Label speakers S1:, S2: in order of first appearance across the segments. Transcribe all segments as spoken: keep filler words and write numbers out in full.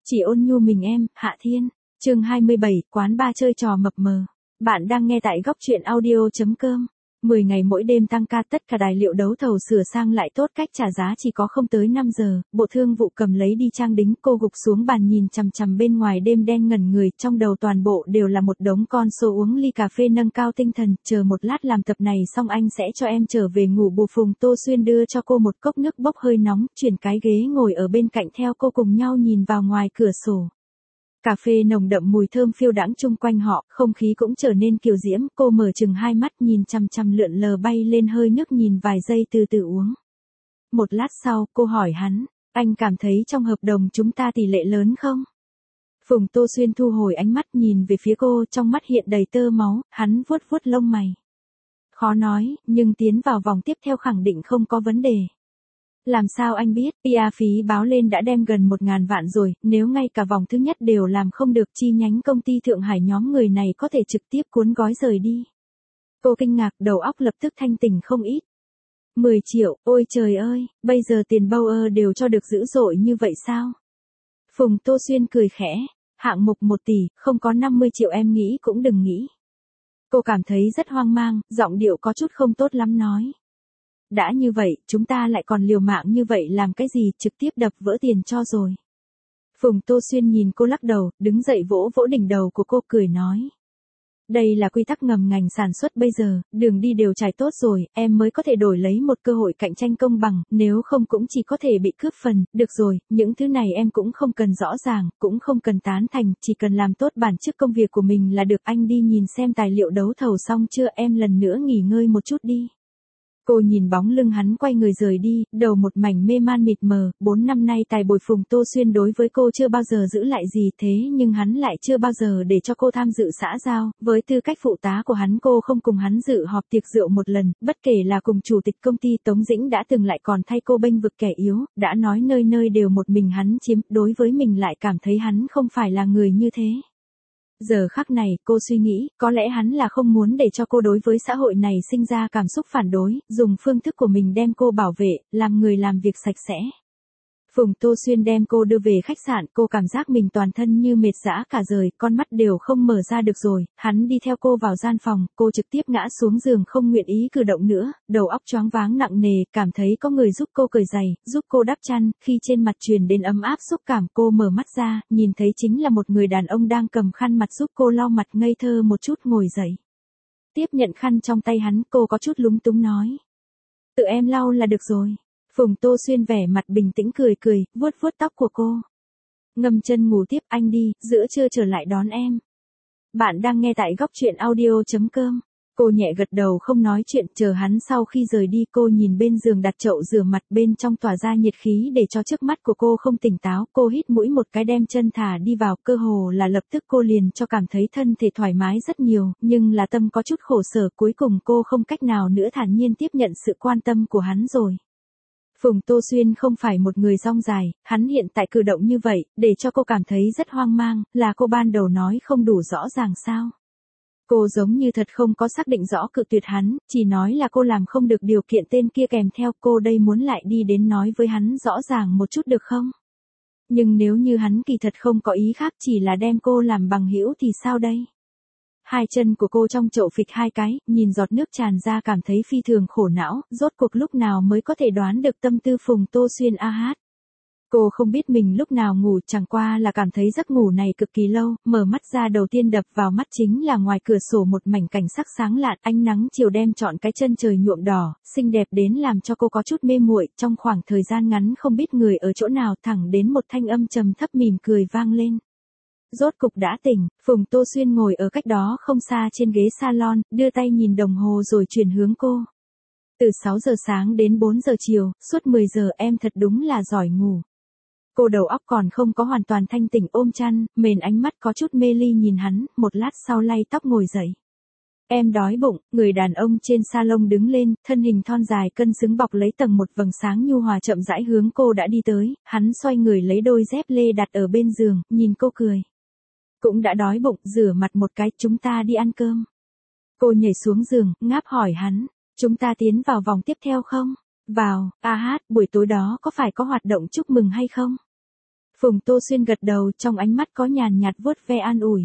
S1: Chỉ ôn nhu mình em, Hạ Thiên. Chương hai mươi bảy, quán bar chơi trò mập mờ. Bạn đang nghe tại góc truyện audio chấm com. mười ngày mỗi đêm tăng ca, tất cả tài liệu đấu thầu sửa sang lại tốt, cách trả giá chỉ có không tới năm giờ. Bộ thương vụ cầm lấy đi trang đính, cô gục xuống bàn nhìn chằm chằm bên ngoài đêm đen ngẩn người, trong đầu toàn bộ đều là một đống con số, uống ly cà phê nâng cao tinh thần, chờ một lát làm tập này xong anh sẽ cho em trở về ngủ bù. Phùng Tô Xuyên đưa cho cô một cốc nước bốc hơi nóng, chuyển cái ghế ngồi ở bên cạnh theo cô cùng nhau nhìn vào ngoài cửa sổ. Cà phê nồng đậm mùi thơm phiêu đãng chung quanh họ, không khí cũng trở nên kiều diễm, cô mở chừng hai mắt nhìn chằm chằm lượn lờ bay lên hơi nước, nhìn vài giây từ từ uống. Một lát sau, cô hỏi hắn, anh cảm thấy trong hợp đồng chúng ta tỷ lệ lớn không? Phùng Tô Xuyên thu hồi ánh mắt nhìn về phía cô, trong mắt hiện đầy tơ máu, hắn vuốt vuốt lông mày. Khó nói, nhưng tiến vào vòng tiếp theo khẳng định không có vấn đề. Làm sao anh biết? pê e phí báo lên đã đem gần một ngàn vạn rồi, nếu ngay cả vòng thứ nhất đều làm không được, chi nhánh công ty Thượng Hải nhóm người này có thể trực tiếp cuốn gói rời đi. Cô kinh ngạc, đầu óc lập tức thanh tỉnh không ít. mười triệu, ôi trời ơi, bây giờ tiền Bauer đều cho được dữ dội như vậy sao? Phùng Tô Xuyên cười khẽ, hạng mục một tỷ, không có năm mươi triệu em nghĩ cũng đừng nghĩ. Cô cảm thấy rất hoang mang, giọng điệu có chút không tốt lắm nói. Đã như vậy, chúng ta lại còn liều mạng như vậy làm cái gì, trực tiếp đập vỡ tiền cho rồi. Phùng Tô Xuyên nhìn cô lắc đầu, đứng dậy vỗ vỗ đỉnh đầu của cô, cười nói. Đây là quy tắc ngầm ngành sản xuất bây giờ, đường đi đều trải tốt rồi, em mới có thể đổi lấy một cơ hội cạnh tranh công bằng, nếu không cũng chỉ có thể bị cướp phần. Được rồi, những thứ này em cũng không cần rõ ràng, cũng không cần tán thành, chỉ cần làm tốt bản chức công việc của mình là được. Anh đi nhìn xem tài liệu đấu thầu xong chưa, em lần nữa nghỉ ngơi một chút đi. Cô nhìn bóng lưng hắn quay người rời đi, đầu một mảnh mê man mịt mờ. Bốn năm nay tài bồi Phùng Tô Xuyên đối với cô chưa bao giờ giữ lại gì, thế nhưng hắn lại chưa bao giờ để cho cô tham dự xã giao. Với tư cách phụ tá của hắn, cô không cùng hắn dự họp tiệc rượu một lần, bất kể là cùng chủ tịch công ty Tống Dĩnh đã từng lại còn thay cô bênh vực kẻ yếu, đã nói nơi nơi đều một mình hắn chiếm, đối với mình lại cảm thấy hắn không phải là người như thế. Giờ khắc này, cô suy nghĩ, có lẽ hắn là không muốn để cho cô đối với xã hội này sinh ra cảm xúc phản đối, dùng phương thức của mình đem cô bảo vệ, làm người làm việc sạch sẽ. Phùng Tô Xuyên đem cô đưa về khách sạn, cô cảm giác mình toàn thân như mệt rã cả rời, con mắt đều không mở ra được rồi. Hắn đi theo cô vào gian phòng, cô trực tiếp ngã xuống giường không nguyện ý cử động nữa, đầu óc choáng váng nặng nề, cảm thấy có người giúp cô cởi giày, giúp cô đắp chăn, khi trên mặt truyền đến ấm áp xúc cảm, cô mở mắt ra, nhìn thấy chính là một người đàn ông đang cầm khăn mặt giúp cô lau mặt, ngây thơ một chút ngồi dậy. Tiếp nhận khăn trong tay hắn, cô có chút lúng túng nói. Tự em lau là được rồi. Phùng Tô Xuyên vẻ mặt bình tĩnh cười cười, vuốt vuốt tóc của cô. Ngâm chân ngủ tiếp, anh đi, giữa trưa trở lại đón em. Bạn đang nghe tại góc truyện audio chấm com. Cô nhẹ gật đầu không nói chuyện, chờ hắn sau khi rời đi, cô nhìn bên giường đặt chậu rửa mặt, bên trong tỏa ra nhiệt khí để cho trước mắt của cô không tỉnh táo. Cô hít mũi một cái, đem chân thả đi vào, cơ hồ là lập tức cô liền cho cảm thấy thân thể thoải mái rất nhiều, nhưng là tâm có chút khổ sở, cuối cùng cô không cách nào nữa thản nhiên tiếp nhận sự quan tâm của hắn rồi. Phùng Tô Xuyên không phải một người dong dài, hắn hiện tại cử động như vậy, để cho cô cảm thấy rất hoang mang, là cô ban đầu nói không đủ rõ ràng sao? Cô giống như thật không có xác định rõ cự tuyệt hắn, chỉ nói là cô làm không được điều kiện tên kia kèm theo, cô đây muốn lại đi đến nói với hắn rõ ràng một chút được không? Nhưng nếu như hắn kỳ thật không có ý khác, chỉ là đem cô làm bằng hữu thì sao đây? Hai chân của cô trong chậu phịch hai cái, nhìn giọt nước tràn ra cảm thấy phi thường khổ não, rốt cuộc lúc nào mới có thể đoán được tâm tư Phùng Tô Xuyên a hát. Cô không biết mình lúc nào ngủ, chẳng qua là cảm thấy giấc ngủ này cực kỳ lâu, mở mắt ra đầu tiên đập vào mắt chính là ngoài cửa sổ một mảnh cảnh sắc sáng lạn, ánh nắng chiều đem trọn cái chân trời nhuộm đỏ, xinh đẹp đến làm cho cô có chút mê muội. Trong khoảng thời gian ngắn không biết người ở chỗ nào, thẳng đến một thanh âm trầm thấp mỉm cười vang lên. Rốt cục đã tỉnh, Phùng Tô Xuyên ngồi ở cách đó không xa trên ghế salon, đưa tay nhìn đồng hồ rồi chuyển hướng cô. Từ sáu giờ sáng đến bốn giờ chiều, suốt mười giờ, em thật đúng là giỏi ngủ. Cô đầu óc còn không có hoàn toàn thanh tỉnh, ôm chăn, mền, ánh mắt có chút mê ly nhìn hắn, một lát sau lay tóc ngồi dậy. Em đói bụng. Người đàn ông trên salon đứng lên, thân hình thon dài cân xứng bọc lấy tầng một vầng sáng nhu hòa chậm rãi hướng cô đã đi tới, hắn xoay người lấy đôi dép lê đặt ở bên giường, nhìn cô cười. Cũng đã đói bụng, rửa mặt một cái, chúng ta đi ăn cơm. Cô nhảy xuống giường, ngáp hỏi hắn, chúng ta tiến vào vòng tiếp theo không? Vào, a hát, buổi tối đó có phải có hoạt động chúc mừng hay không? Phùng Tô Xuyên gật đầu, trong ánh mắt có nhàn nhạt vuốt ve an ủi.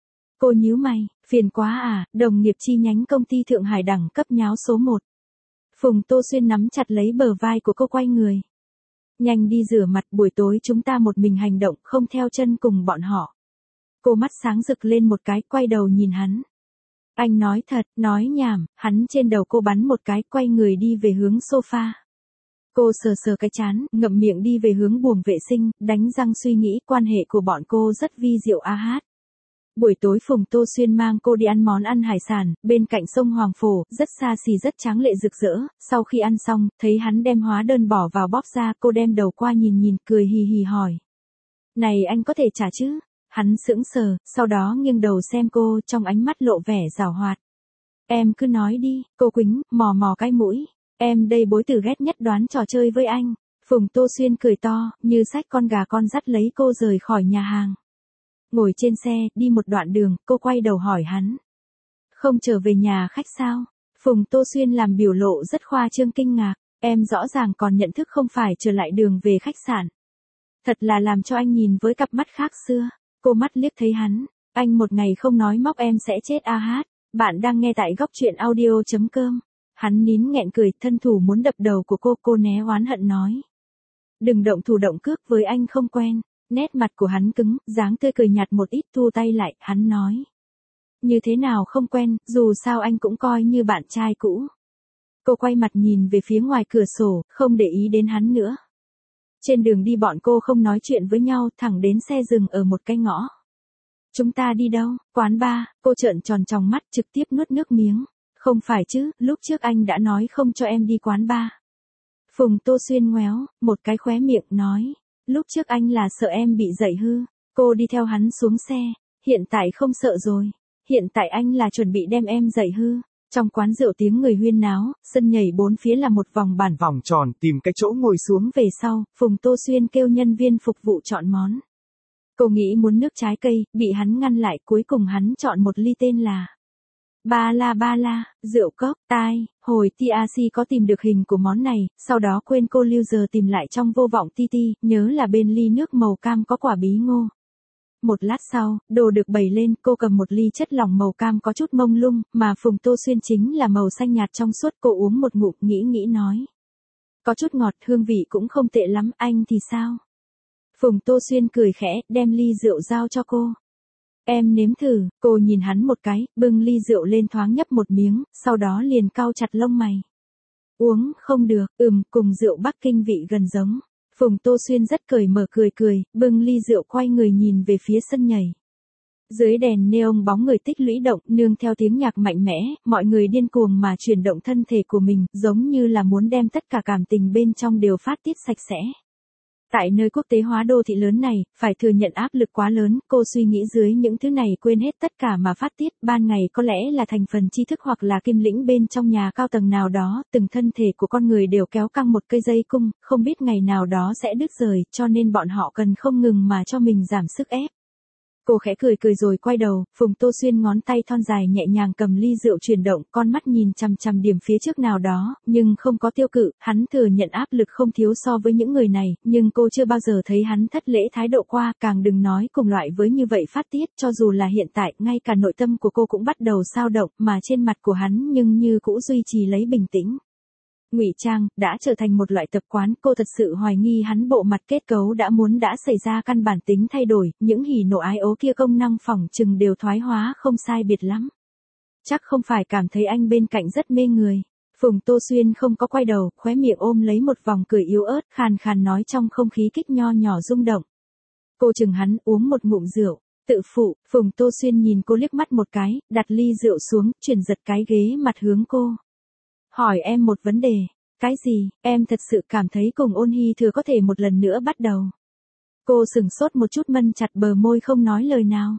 S1: Cô nhíu mày, phiền quá à, đồng nghiệp chi nhánh công ty Thượng Hải đẳng cấp nháo số một. Phùng Tô Xuyên nắm chặt lấy bờ vai của cô quay người. Nhanh đi rửa mặt, buổi tối chúng ta một mình hành động, không theo chân cùng bọn họ. Cô mắt sáng rực lên một cái, quay đầu nhìn hắn. Anh nói thật, nói nhảm, hắn trên đầu cô bắn một cái, quay người đi về hướng sofa. Cô sờ sờ cái chán, ngậm miệng đi về hướng buồng vệ sinh, đánh răng suy nghĩ quan hệ của bọn cô rất vi diệu a hát. Buổi tối Phùng Tô Xuyên mang cô đi ăn món ăn hải sản, bên cạnh sông Hoàng Phổ, rất xa xỉ rất tráng lệ rực rỡ, sau khi ăn xong, thấy hắn đem hóa đơn bỏ vào bóp ra, cô đem đầu qua nhìn nhìn, cười hì hì hỏi. Này anh có thể trả chứ? Hắn sững sờ, sau đó nghiêng đầu xem cô, trong ánh mắt lộ vẻ giảo hoạt. Em cứ nói đi, cô quĩnh, mò mò cái mũi. Em đây bối tử ghét nhất đoán trò chơi với anh. Phùng Tô Xuyên cười to, như xách con gà con dắt lấy cô rời khỏi nhà hàng. Ngồi trên xe, đi một đoạn đường, cô quay đầu hỏi hắn. Không trở về nhà khách sao? Phùng Tô Xuyên làm biểu lộ rất khoa trương kinh ngạc. Em rõ ràng còn nhận thức không phải trở lại đường về khách sạn. Thật là làm cho anh nhìn với cặp mắt khác xưa. Cô mắt liếc thấy hắn. Anh một ngày không nói móc em sẽ chết a hát. Bạn đang nghe tại góc truyện audio chấm com. Hắn nín nghẹn cười, thân thủ muốn đập đầu của cô, cô né oán hận nói. Đừng động thủ động cước với anh không quen. Nét mặt của hắn cứng, dáng tươi cười nhạt một ít, thu tay lại, hắn nói. Như thế nào không quen, dù sao anh cũng coi như bạn trai cũ. Cô quay mặt nhìn về phía ngoài cửa sổ, không để ý đến hắn nữa. Trên đường đi bọn cô không nói chuyện với nhau, thẳng đến xe dừng ở một cái ngõ. Chúng ta đi đâu? Quán bar. Cô trợn tròn tròng mắt, trực tiếp nuốt nước miếng. Không phải chứ, lúc trước anh đã nói không cho em đi quán bar. Phùng Tô Xuyên ngoéo, một cái khóe miệng, nói. Lúc trước anh là sợ em bị dậy hư. Cô đi theo hắn xuống xe. Hiện tại không sợ rồi. Hiện tại anh là chuẩn bị đem em dậy hư. Trong quán rượu tiếng người huyên náo, sân nhảy bốn phía là một vòng bản vòng tròn, tìm cái chỗ ngồi xuống. Về sau, Phùng Tô Xuyên kêu nhân viên phục vụ chọn món. Cô nghĩ muốn nước trái cây, bị hắn ngăn lại, cuối cùng hắn chọn một ly tên là Ba La Ba La, rượu cốc, tai, hồi tê rờ xê có tìm được hình của món này, sau đó quên cô lưu giờ tìm lại trong vô vọng ti ti, nhớ là bên ly nước màu cam có quả bí ngô. Một lát sau, đồ được bày lên, cô cầm một ly chất lỏng màu cam có chút mông lung, mà Phùng Tô Xuyên chính là màu xanh nhạt trong suốt, cô uống một ngụm nghĩ nghĩ nói. Có chút ngọt, hương vị cũng không tệ lắm, anh thì sao? Phùng Tô Xuyên cười khẽ, đem ly rượu giao cho cô. Em nếm thử, cô nhìn hắn một cái, bưng ly rượu lên thoáng nhấp một miếng, sau đó liền cau chặt lông mày. Uống, không được, ừm, cùng rượu Bắc Kinh vị gần giống. Phùng Tô Xuyên rất cởi mở cười cười, bưng ly rượu quay người nhìn về phía sân nhảy. Dưới đèn neon bóng người tích lũy động, nương theo tiếng nhạc mạnh mẽ, mọi người điên cuồng mà chuyển động thân thể của mình, giống như là muốn đem tất cả cảm tình bên trong đều phát tiết sạch sẽ. Tại nơi quốc tế hóa đô thị lớn này, phải thừa nhận áp lực quá lớn, cô suy nghĩ dưới những thứ này quên hết tất cả mà phát tiết, ban ngày có lẽ là thành phần tri thức hoặc là kim lĩnh bên trong nhà cao tầng nào đó, từng thân thể của con người đều kéo căng một cây dây cung, không biết ngày nào đó sẽ đứt rời, cho nên bọn họ cần không ngừng mà cho mình giảm sức ép. Cô khẽ cười cười rồi quay đầu, Phùng Tô Xuyên ngón tay thon dài nhẹ nhàng cầm ly rượu chuyển động, con mắt nhìn chằm chằm điểm phía trước nào đó, nhưng không có tiêu cự, hắn thừa nhận áp lực không thiếu so với những người này, nhưng cô chưa bao giờ thấy hắn thất lễ thái độ qua, càng đừng nói cùng loại với như vậy phát tiết, cho dù là hiện tại, ngay cả nội tâm của cô cũng bắt đầu xao động, mà trên mặt của hắn nhưng như cũ duy trì lấy bình tĩnh. Ngụy trang đã trở thành một loại tập quán, cô thật sự hoài nghi hắn bộ mặt kết cấu đã muốn đã xảy ra căn bản tính thay đổi, những hỉ nộ ái ố kia công năng phỏng chừng đều thoái hóa không sai biệt lắm. Chắc không phải cảm thấy anh bên cạnh rất mê người. Phùng Tô Xuyên không có quay đầu, khóe miệng ôm lấy một vòng cười yếu ớt, khàn khàn nói trong không khí kích nho nhỏ rung động. Cô chừng hắn, uống một ngụm rượu. Tự phụ, Phùng Tô Xuyên nhìn cô liếc mắt một cái, đặt ly rượu xuống, chuyển giật cái ghế mặt hướng cô. Hỏi em một vấn đề. Cái gì? Em thật sự cảm thấy cùng Ôn Hy Thừa có thể một lần nữa bắt đầu. Cô sừng sốt một chút, mân chặt bờ môi không nói lời nào.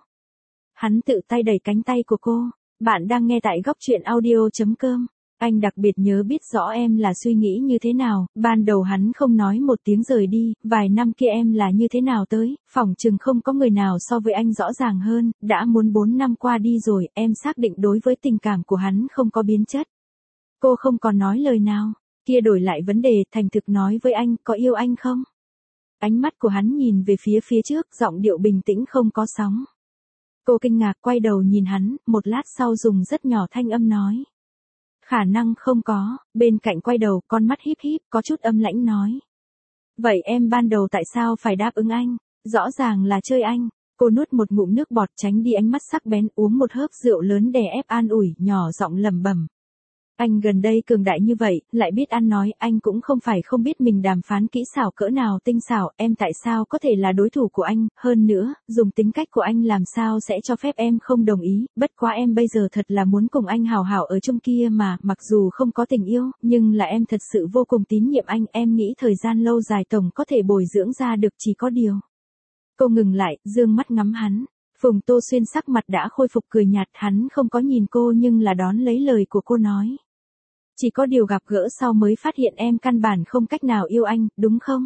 S1: Hắn tự tay đẩy cánh tay của cô. Bạn đang nghe tại góc truyện audio chấm com. Anh đặc biệt nhớ biết rõ em là suy nghĩ như thế nào, ban đầu hắn không nói một tiếng rời đi, vài năm kia em là như thế nào tới, phỏng chừng không có người nào so với anh rõ ràng hơn, đã muốn bốn năm qua đi rồi, em xác định đối với tình cảm của hắn không có biến chất. Cô không còn nói lời nào, kia đổi lại vấn đề, thành thực nói với anh, có yêu anh không? Ánh mắt của hắn nhìn về phía phía trước, giọng điệu bình tĩnh không có sóng. Cô kinh ngạc quay đầu nhìn hắn, một lát sau dùng rất nhỏ thanh âm nói. Khả năng không có, bên cạnh quay đầu, con mắt híp híp, có chút âm lãnh nói. Vậy em ban đầu tại sao phải đáp ứng anh? Rõ ràng là chơi anh. Cô nuốt một ngụm nước bọt tránh đi ánh mắt sắc bén, uống một hớp rượu lớn đè ép an ủi, nhỏ giọng lẩm bẩm. Anh gần đây cường đại như vậy, lại biết ăn nói, anh cũng không phải không biết mình đàm phán kỹ xảo cỡ nào tinh xảo, em tại sao có thể là đối thủ của anh, hơn nữa, dùng tính cách của anh làm sao sẽ cho phép em không đồng ý, bất quá em bây giờ thật là muốn cùng anh hào hảo ở chung kia mà, mặc dù không có tình yêu, nhưng là em thật sự vô cùng tín nhiệm anh, em nghĩ thời gian lâu dài tổng có thể bồi dưỡng ra được chỉ có điều. Cô ngừng lại, dương mắt ngắm hắn. Phùng Tô Xuyên sắc mặt đã khôi phục cười nhạt, hắn không có nhìn cô nhưng là đón lấy lời của cô nói. Chỉ có điều gặp gỡ sau mới phát hiện em căn bản không cách nào yêu anh, đúng không?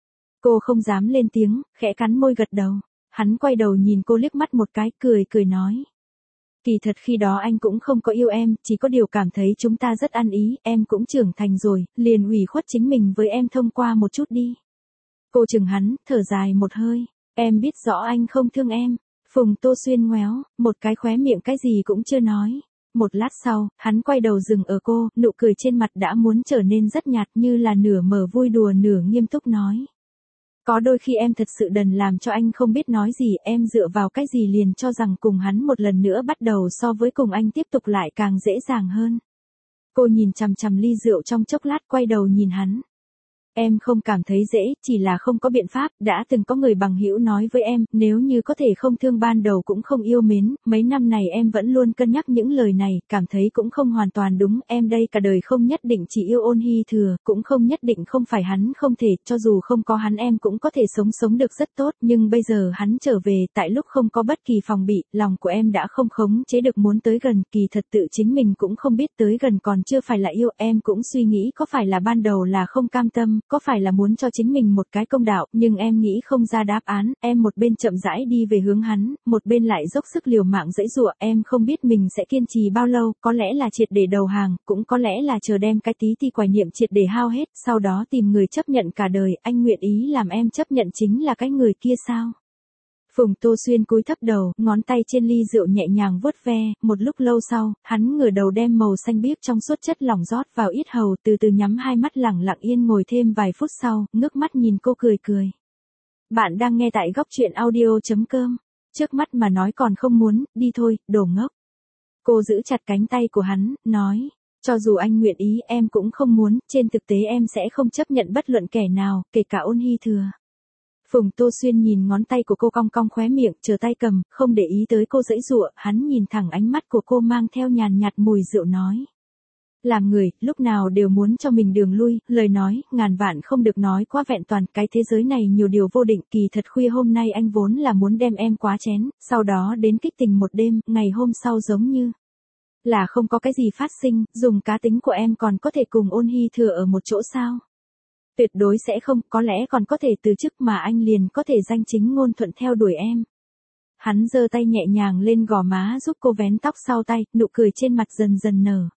S1: Cô không dám lên tiếng, khẽ cắn môi gật đầu. Hắn quay đầu nhìn cô liếc mắt một cái, cười cười nói. Kỳ thật khi đó anh cũng không có yêu em, chỉ có điều cảm thấy chúng ta rất ăn ý, em cũng trưởng thành rồi, liền ủy khuất chính mình với em thông qua một chút đi. Cô chừng hắn, thở dài một hơi. Em biết rõ anh không thương em. Phùng Tô Xuyên ngoéo, một cái khóe miệng cái gì cũng chưa nói. Một lát sau, hắn quay đầu dừng ở cô, nụ cười trên mặt đã muốn trở nên rất nhạt như là nửa mờ vui đùa nửa nghiêm túc nói. Có đôi khi em thật sự đần làm cho anh không biết nói gì, em dựa vào cái gì liền cho rằng cùng hắn một lần nữa bắt đầu so với cùng anh tiếp tục lại càng dễ dàng hơn. Cô nhìn chằm chằm ly rượu trong chốc lát quay đầu nhìn hắn. Em không cảm thấy dễ, chỉ là không có biện pháp, đã từng có người bằng hữu nói với em, nếu như có thể không thương ban đầu cũng không yêu mến, mấy năm này em vẫn luôn cân nhắc những lời này, cảm thấy cũng không hoàn toàn đúng, em đây cả đời không nhất định chỉ yêu Ôn Hy Thừa, cũng không nhất định không phải hắn không thể, cho dù không có hắn em cũng có thể sống sống được rất tốt, nhưng bây giờ hắn trở về, tại lúc không có bất kỳ phòng bị, lòng của em đã không khống chế được muốn tới gần, kỳ thật tự chính mình cũng không biết tới gần còn chưa phải là yêu, em cũng suy nghĩ có phải là ban đầu là không cam tâm. Có phải là muốn cho chính mình một cái công đạo, nhưng em nghĩ không ra đáp án, em một bên chậm rãi đi về hướng hắn, một bên lại dốc sức liều mạng giãy giụa, em không biết mình sẽ kiên trì bao lâu, có lẽ là triệt để đầu hàng, cũng có lẽ là chờ đem cái tí ti quài niệm triệt để hao hết, sau đó tìm người chấp nhận cả đời, anh nguyện ý làm em chấp nhận chính là cái người kia sao? Phùng Tô Xuyên cúi thấp đầu, ngón tay trên ly rượu nhẹ nhàng vuốt ve, một lúc lâu sau, hắn ngửa đầu đem màu xanh biếc trong suốt chất lỏng rót vào yết hầu, từ từ nhắm hai mắt lẳng lặng yên ngồi thêm vài phút sau, ngước mắt nhìn cô cười cười. Bạn đang nghe tại góc truyện audio chấm com. Trước mắt mà nói còn không muốn, đi thôi, đồ ngốc. Cô giữ chặt cánh tay của hắn, nói, cho dù anh nguyện ý em cũng không muốn, trên thực tế em sẽ không chấp nhận bất luận kẻ nào, kể cả Ôn Hy Thừa. Phùng Tô Xuyên nhìn ngón tay của cô cong cong khóe miệng, chờ tay cầm, không để ý tới cô giãy giụa, hắn nhìn thẳng ánh mắt của cô mang theo nhàn nhạt mùi rượu nói. Làm người, lúc nào đều muốn cho mình đường lui, lời nói, ngàn vạn không được nói quá vẹn toàn, cái thế giới này nhiều điều vô định, kỳ thật khuya hôm nay anh vốn là muốn đem em quá chén, sau đó đến kích tình một đêm, ngày hôm sau giống như là không có cái gì phát sinh, dùng cá tính của em còn có thể cùng Ôn Hy Thừa ở một chỗ sao? Tuyệt đối sẽ không, có lẽ còn có thể từ chức mà anh liền có thể danh chính ngôn thuận theo đuổi em. Hắn giơ tay nhẹ nhàng lên gò má giúp cô vén tóc sau tay, nụ cười trên mặt dần dần nở.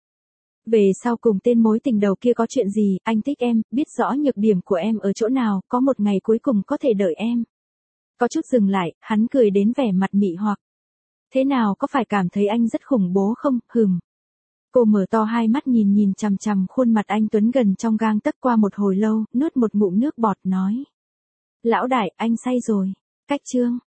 S1: Về sau cùng tên mối tình đầu kia có chuyện gì, anh thích em, biết rõ nhược điểm của em ở chỗ nào, có một ngày cuối cùng có thể đợi em. Có chút dừng lại, hắn cười đến vẻ mặt mị hoặc. Thế nào có phải cảm thấy anh rất khủng bố không, hừm. Cô mở to hai mắt nhìn nhìn chằm chằm khuôn mặt anh Tuấn gần trong gang tấc qua một hồi lâu, nuốt một ngụm nước bọt nói. Lão đại, anh say rồi. Cách chương.